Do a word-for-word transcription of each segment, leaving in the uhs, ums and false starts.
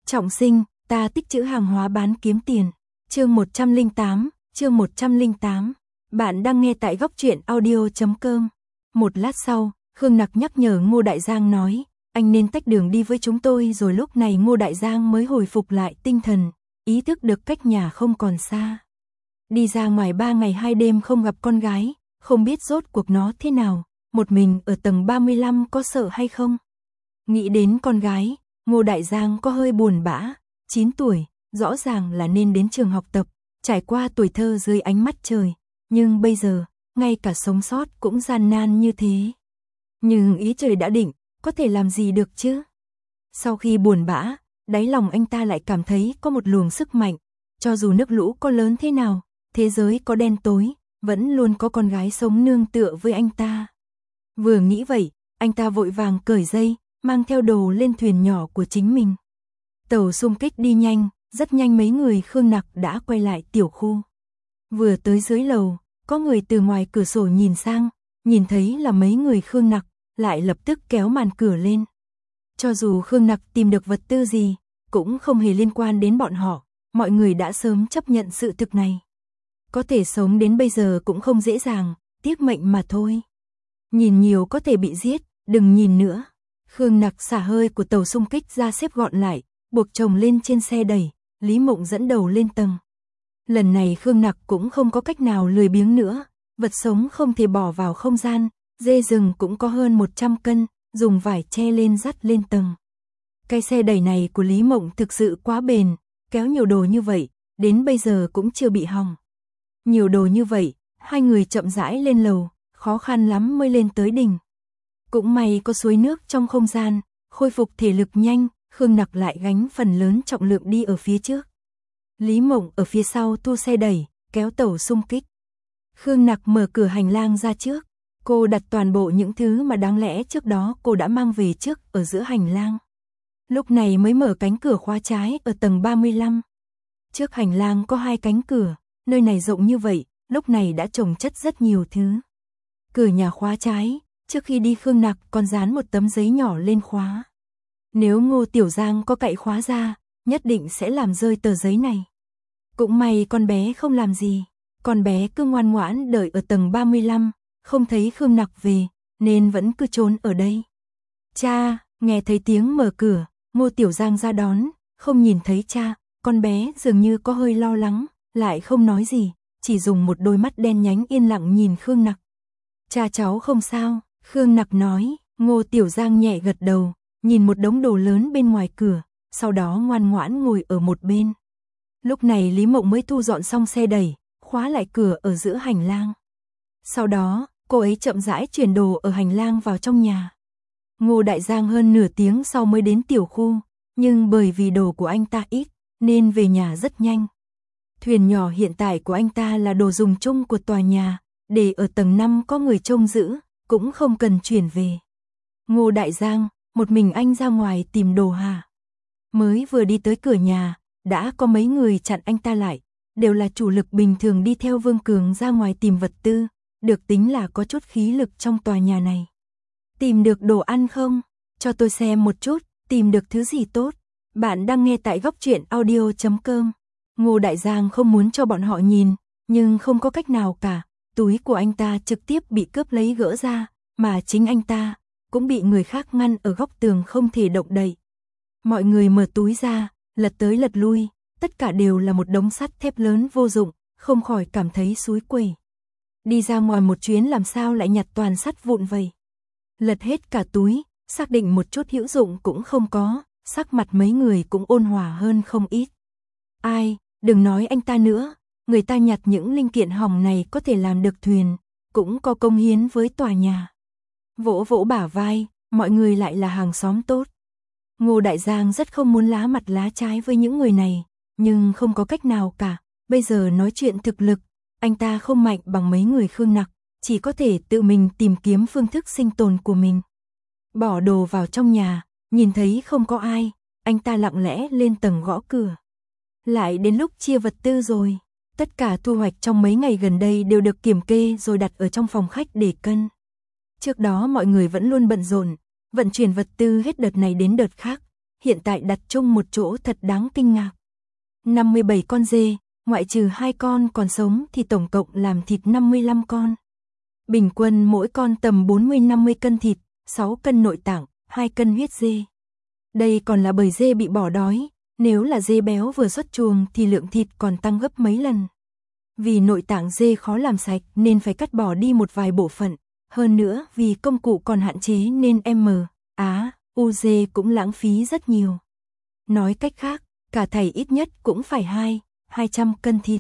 Trọng sinh, ta tích trữ hàng hóa bán kiếm tiền. Chương một trăm lẻ tám, chương một trăm lẻ tám. Bạn đang nghe tại góc truyện audio chấm com. Một lát sau, Khương Nặc nhắc nhở Ngô Đại Giang nói, anh nên tách đường đi với chúng tôi, rồi lúc này Ngô Đại Giang mới hồi phục lại tinh thần, ý thức được cách nhà không còn xa. Đi ra ngoài ba ngày hai đêm không gặp con gái, không biết rốt cuộc nó thế nào, một mình ở tầng ba mươi lăm có sợ hay không? Nghĩ đến con gái, Ngô Đại Giang có hơi buồn bã, chín tuổi, rõ ràng là nên đến trường học tập, trải qua tuổi thơ dưới ánh mắt trời, nhưng bây giờ, ngay cả sống sót cũng gian nan như thế. Nhưng ý trời đã định, có thể làm gì được chứ? Sau khi buồn bã, đáy lòng anh ta lại cảm thấy có một luồng sức mạnh, cho dù nước lũ có lớn thế nào, thế giới có đen tối, vẫn luôn có con gái sống nương tựa với anh ta. Vừa nghĩ vậy, anh ta vội vàng cởi dây, mang theo đồ lên thuyền nhỏ của chính mình. Tàu xung kích đi nhanh, rất nhanh mấy người Khương Nặc đã quay lại tiểu khu. Vừa tới dưới lầu, có người từ ngoài cửa sổ nhìn sang, nhìn thấy là mấy người Khương Nặc, lại lập tức kéo màn cửa lên. Cho dù Khương Nặc tìm được vật tư gì, cũng không hề liên quan đến bọn họ, mọi người đã sớm chấp nhận sự thực này. Có thể sống đến bây giờ cũng không dễ dàng, tiếc mệnh mà thôi. Nhìn nhiều có thể bị giết, đừng nhìn nữa. Khương Nặc xả hơi của tàu xung kích ra xếp gọn lại, buộc chồng lên trên xe đẩy, Lý Mộng dẫn đầu lên tầng. Lần này Khương Nặc cũng không có cách nào lười biếng nữa, vật sống không thể bỏ vào không gian, dê rừng cũng có hơn một trăm cân, dùng vải che lên dắt lên tầng. Cái xe đẩy này của Lý Mộng thực sự quá bền, kéo nhiều đồ như vậy, đến bây giờ cũng chưa bị hỏng. Nhiều đồ như vậy, hai người chậm rãi lên lầu, khó khăn lắm mới lên tới đỉnh. Cũng may có suối nước trong không gian, khôi phục thể lực nhanh, Khương Nặc lại gánh phần lớn trọng lượng đi ở phía trước. Lý Mộng ở phía sau thu xe đẩy, kéo tàu xung kích. Khương Nặc mở cửa hành lang ra trước, cô đặt toàn bộ những thứ mà đáng lẽ trước đó cô đã mang về trước ở giữa hành lang. Lúc này mới mở cánh cửa khóa trái ở tầng ba mươi lăm. Trước hành lang có hai cánh cửa, nơi này rộng như vậy, lúc này đã chồng chất rất nhiều thứ. Cửa nhà khóa trái, trước khi đi Khương Nặc còn dán một tấm giấy nhỏ lên khóa. Nếu Ngô Tiểu Giang có cậy khóa ra, nhất định sẽ làm rơi tờ giấy này. Cũng may con bé không làm gì, con bé cứ ngoan ngoãn đợi ở tầng ba mươi lăm, không thấy Khương Nặc về, nên vẫn cứ trốn ở đây. Cha, nghe thấy tiếng mở cửa, Ngô Tiểu Giang ra đón, không nhìn thấy cha, con bé dường như có hơi lo lắng, lại không nói gì, chỉ dùng một đôi mắt đen nhánh yên lặng nhìn Khương Nặc. Cha cháu không sao, Khương Nặc nói. Ngô Tiểu Giang nhẹ gật đầu, nhìn một đống đồ lớn bên ngoài cửa, sau đó ngoan ngoãn ngồi ở một bên. Lúc này Lý Mộng mới thu dọn xong xe đẩy, khóa lại cửa ở giữa hành lang. Sau đó, cô ấy chậm rãi chuyển đồ ở hành lang vào trong nhà. Ngô Đại Giang hơn nửa tiếng sau mới đến tiểu khu, nhưng bởi vì đồ của anh ta ít, nên về nhà rất nhanh. Thuyền nhỏ hiện tại của anh ta là đồ dùng chung của tòa nhà, để ở tầng năm có người trông giữ, cũng không cần chuyển về. Ngô Đại Giang, một mình anh ra ngoài tìm đồ hả? Mới vừa đi tới cửa nhà, đã có mấy người chặn anh ta lại, đều là chủ lực bình thường đi theo Vương Cường ra ngoài tìm vật tư, được tính là có chút khí lực trong tòa nhà này. Tìm được đồ ăn không? Cho tôi xem một chút, tìm được thứ gì tốt. Bạn đang nghe tại góc truyện audio chấm com. Ngô Đại Giang không muốn cho bọn họ nhìn, nhưng không có cách nào cả, túi của anh ta trực tiếp bị cướp lấy gỡ ra, mà chính anh ta cũng bị người khác ngăn ở góc tường không thể động đậy. Mọi người mở túi ra, lật tới lật lui, tất cả đều là một đống sắt thép lớn vô dụng, không khỏi cảm thấy xúi quẩy. Đi ra ngoài một chuyến làm sao lại nhặt toàn sắt vụn vậy? Lật hết cả túi, xác định một chút hữu dụng cũng không có, sắc mặt mấy người cũng ôn hòa hơn không ít. Ai, đừng nói anh ta nữa, người ta nhặt những linh kiện hỏng này có thể làm được thuyền, cũng có công hiến với tòa nhà. Vỗ vỗ bả vai, mọi người lại là hàng xóm tốt. Ngô Đại Giang rất không muốn lá mặt lá trái với những người này, nhưng không có cách nào cả, bây giờ nói chuyện thực lực, anh ta không mạnh bằng mấy người Khương Nặc, chỉ có thể tự mình tìm kiếm phương thức sinh tồn của mình. Bỏ đồ vào trong nhà, nhìn thấy không có ai, anh ta lặng lẽ lên tầng gõ cửa. Lại đến lúc chia vật tư rồi, tất cả thu hoạch trong mấy ngày gần đây đều được kiểm kê rồi đặt ở trong phòng khách để cân. Trước đó mọi người vẫn luôn bận rộn, vận chuyển vật tư hết đợt này đến đợt khác, hiện tại đặt chung một chỗ thật đáng kinh ngạc. năm mươi bảy con dê, ngoại trừ hai con còn sống thì tổng cộng làm thịt năm mươi lăm con. Bình quân mỗi con tầm bốn mươi năm mươi cân thịt, sáu cân nội tạng, hai cân huyết dê. Đây còn là bầy dê bị bỏ đói, nếu là dê béo vừa xuất chuồng thì lượng thịt còn tăng gấp mấy lần. Vì nội tạng dê khó làm sạch nên phải cắt bỏ đi một vài bộ phận, hơn nữa vì công cụ còn hạn chế nên M, Á, U dê cũng lãng phí rất nhiều. Nói cách khác, cả thảy ít nhất cũng phải hai, hai trăm cân thịt.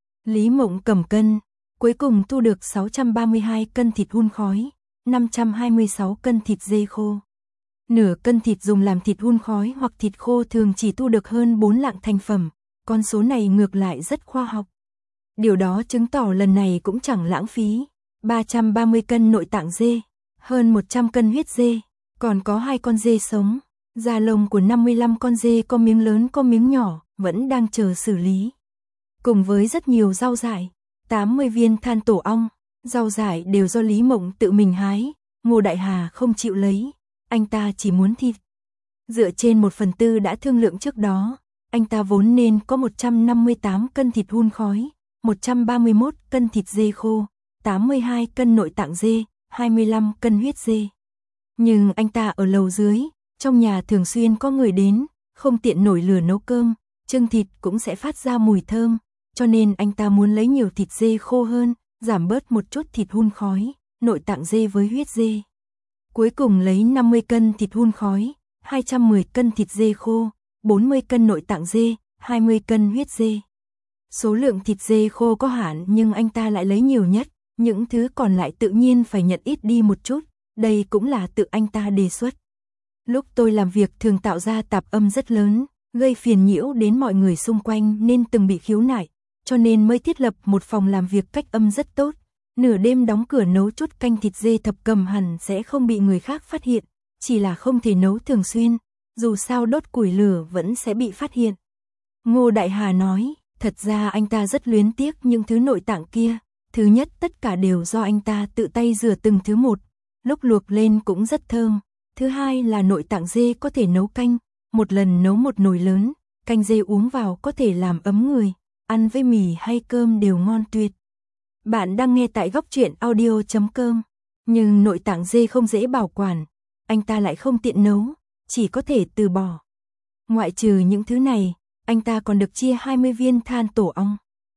Lý Mộng cầm cân, cuối cùng thu được sáu trăm ba mươi hai cân thịt hun khói, năm trăm hai mươi sáu cân thịt dê khô. Nửa cân thịt dùng làm thịt hun khói hoặc thịt khô thường chỉ thu được hơn bốn lạng thành phẩm, con số này ngược lại rất khoa học. Điều đó chứng tỏ lần này cũng chẳng lãng phí. ba trăm ba mươi cân nội tạng dê, hơn một trăm cân huyết dê, còn có hai con dê sống. Da lông của năm mươi lăm con dê có miếng lớn có miếng nhỏ, vẫn đang chờ xử lý. Cùng với rất nhiều rau dại, tám mươi viên than tổ ong, rau dại đều do Lý Mộng tự mình hái, Ngô Đại Hà không chịu lấy, anh ta chỉ muốn thịt. Dựa trên một phần tư đã thương lượng trước đó, anh ta vốn nên có một trăm năm mươi tám cân thịt hun khói, một trăm ba mươi mốt cân thịt dê khô, tám mươi hai cân nội tạng dê, hai mươi lăm cân huyết dê. Nhưng anh ta ở lầu dưới, trong nhà thường xuyên có người đến, không tiện nổi lửa nấu cơm, trưng thịt cũng sẽ phát ra mùi thơm, cho nên anh ta muốn lấy nhiều thịt dê khô hơn, giảm bớt một chút thịt hun khói, nội tạng dê với huyết dê. Cuối cùng lấy năm mươi cân thịt hun khói, hai trăm mười cân thịt dê khô, bốn mươi cân nội tạng dê, hai mươi cân huyết dê. Số lượng thịt dê khô có hạn nhưng anh ta lại lấy nhiều nhất, những thứ còn lại tự nhiên phải nhận ít đi một chút, đây cũng là tự anh ta đề xuất. Lúc tôi làm việc thường tạo ra tạp âm rất lớn, gây phiền nhiễu đến mọi người xung quanh nên từng bị khiếu nại, cho nên mới thiết lập một phòng làm việc cách âm rất tốt. Nửa đêm đóng cửa nấu chút canh thịt dê thập cẩm hẳn sẽ không bị người khác phát hiện, chỉ là không thể nấu thường xuyên, dù sao đốt củi lửa vẫn sẽ bị phát hiện. Ngô Đại Hà nói, thật ra anh ta rất luyến tiếc những thứ nội tạng kia, thứ nhất tất cả đều do anh ta tự tay rửa từng thứ một, lúc luộc lên cũng rất thơm. Thứ hai là nội tạng dê có thể nấu canh, một lần nấu một nồi lớn, canh dê uống vào có thể làm ấm người, ăn với mì hay cơm đều ngon tuyệt. Bạn đang nghe tại góc truyện audio chấm com, nhưng nội tạng dê không dễ bảo quản, anh ta lại không tiện nấu, chỉ có thể từ bỏ. Ngoại trừ những thứ này, anh ta còn được chia hai mươi viên than tổ ong.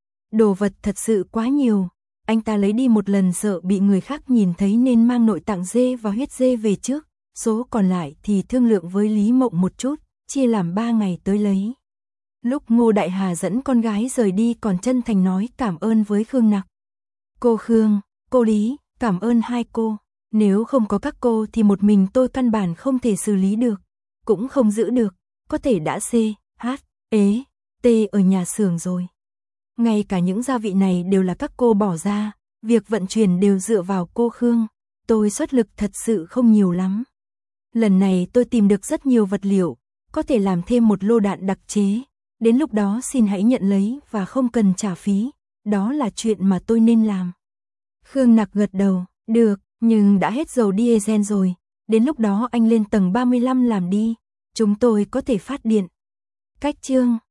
Đồ vật thật sự quá nhiều, anh ta lấy đi một lần sợ bị người khác nhìn thấy nên mang nội tạng dê và huyết dê về trước, số còn lại thì thương lượng với Lý Mộng một chút, chia làm ba ngày tới lấy. Lúc Ngô Đại Hà dẫn con gái rời đi còn chân thành nói cảm ơn với Khương Nặc. Cô Khương, cô Lý, cảm ơn hai cô, nếu không có các cô thì một mình tôi căn bản không thể xử lý được, cũng không giữ được, có thể đã C, H, ế, T ở nhà xưởng rồi. Ngay cả những gia vị này đều là các cô bỏ ra, việc vận chuyển đều dựa vào cô Khương, tôi xuất lực thật sự không nhiều lắm. Lần này tôi tìm được rất nhiều vật liệu, có thể làm thêm một lô đạn đặc chế, đến lúc đó xin hãy nhận lấy và không cần trả phí, đó là chuyện mà tôi nên làm. Khương Nặc gật đầu, được, nhưng đã hết dầu diesel rồi, đến lúc đó anh lên tầng ba mươi lăm làm đi, chúng tôi có thể phát điện. Cách chương